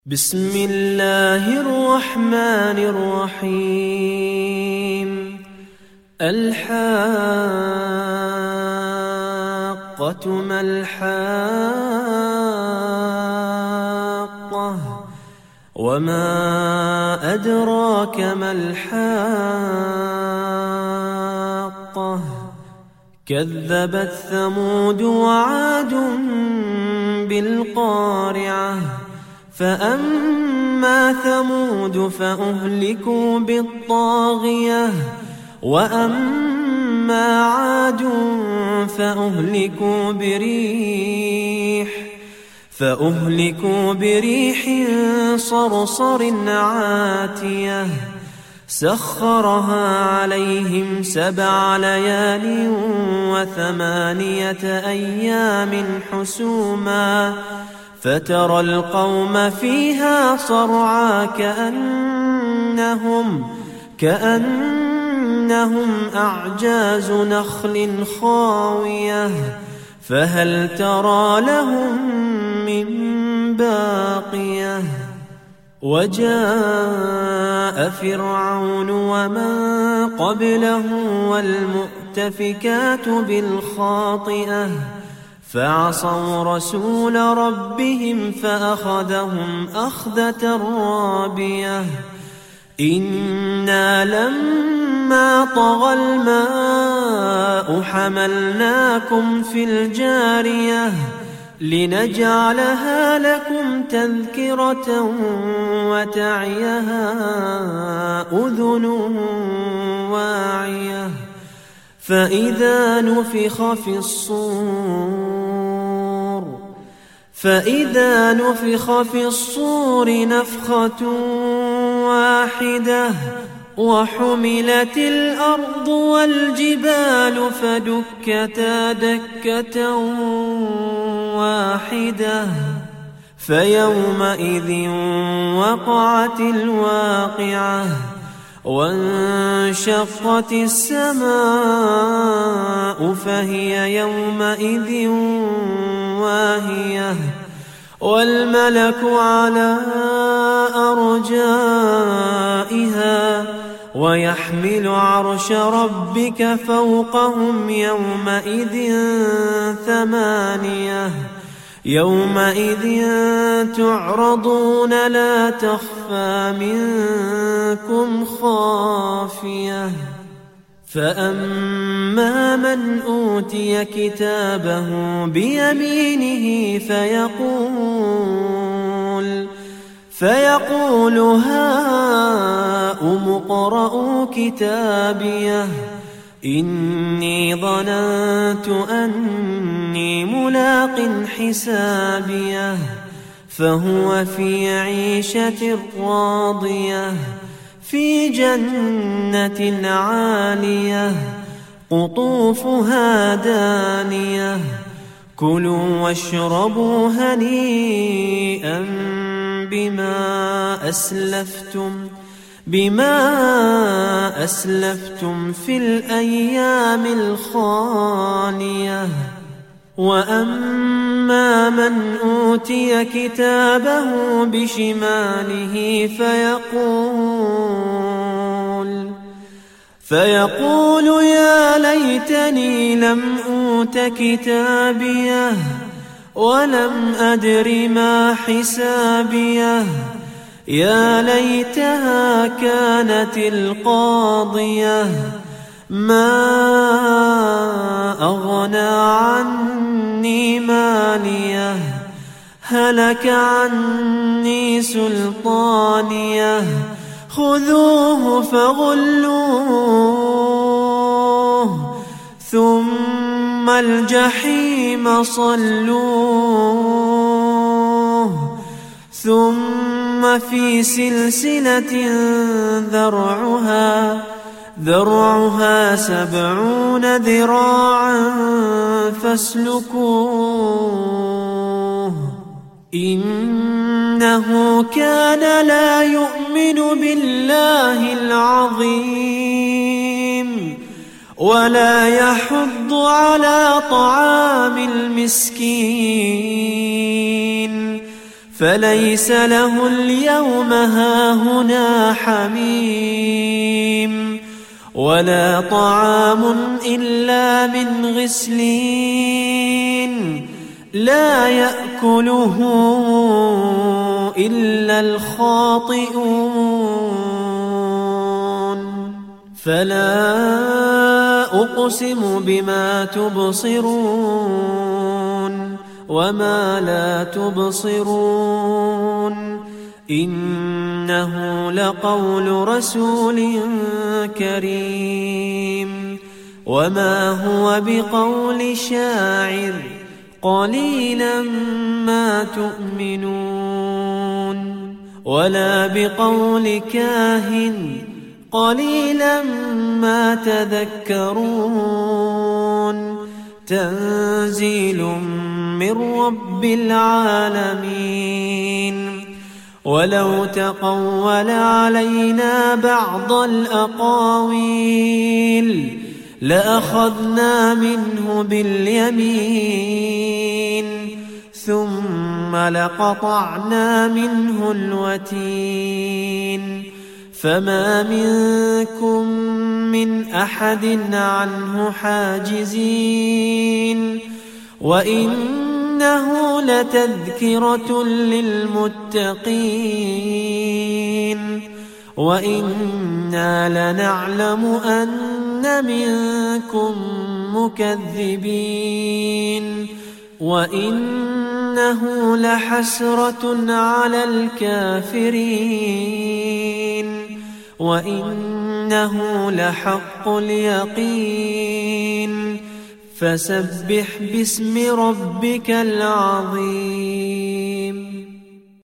بسم الله الرحمن الرحيم. الحاقة ما الحاقة وما أدراك ما الحاقة كذبت ثمود وعاد بالقارعة فأما ثمود فأهلكوا بالطاغية وأما عاد فأهلكوا بريح صرصر عاتية سخرها عليهم 7 ليال و8 أيام حسوما فترى القوم فيها صرعى كأنهم أعجاز نخل خاوية فهل ترى لهم من باقية وجاء فرعون ومن قبله والمؤتفكات بالخاطئة فعصوا رسول ربهم فأخذهم أخذة رابية إنا لما طغى الماء حملناكم في الجارية لنجعلها لكم تذكرة وتعيها أذن واعية فإذا نفخ في الصور نفخة واحدة وحملت الأرض والجبال فدكتا دكة واحدة فيومئذ وقعت الواقعة وانشقت السماء فهي يومئذ واهية والملك على أرجائها ويحمل عرش ربك فوقهم يومئذ 8 يومئذ تعرضون لا تخفى منكم خافية فأما من أوتي كتابه بيمينه فيقول هاؤم اقرءوا كتابيه إني ظننت أني ملاق حسابيه فهو في عيشة راضية في جنة عالية قطوفها دانية كلوا واشربوا هنيئا بما أسلفتم في الأيام الخالية وأما من أوتي كتابه بشماله فيقول يا ليتني لم أوت كتابيه ولم أدر ما حسابيه يا ليتها كانت القاضية ما أغنى عني ماليه هلك عني سلطانيه خذوه فغلوه ثم الجحيم صلوه ثم في سلسلة ذرعها 70 ذراعا فاسلكوه إنه كان لا يؤمن بالله العظيم ولا يحض على طعام المسكين فليس له اليوم هاهنا حميم ولا طعام إلا من غسلين لا يأكله إلا الخاطئون فلا أقسم بما تبصرون وما لا تبصرون إنه لقول رسول كريم وما هو بقول شاعر قليلا ما تؤمنون ولا بقول كاهن قليلا ما تذكرون تنزيل من رب العالمين ولو تقول علينا بعض الأقاويل لأخذنا منه باليمين ثم لقطعنا منه الوتين فما منكم من أحد عنه حاجزين وإنه لتذكرة للمتقين وإنا لنعلم أن منكم مكذبين وإنه لحسرة على الكافرين وإنه لحق اليقين فسبح باسم ربك العظيم.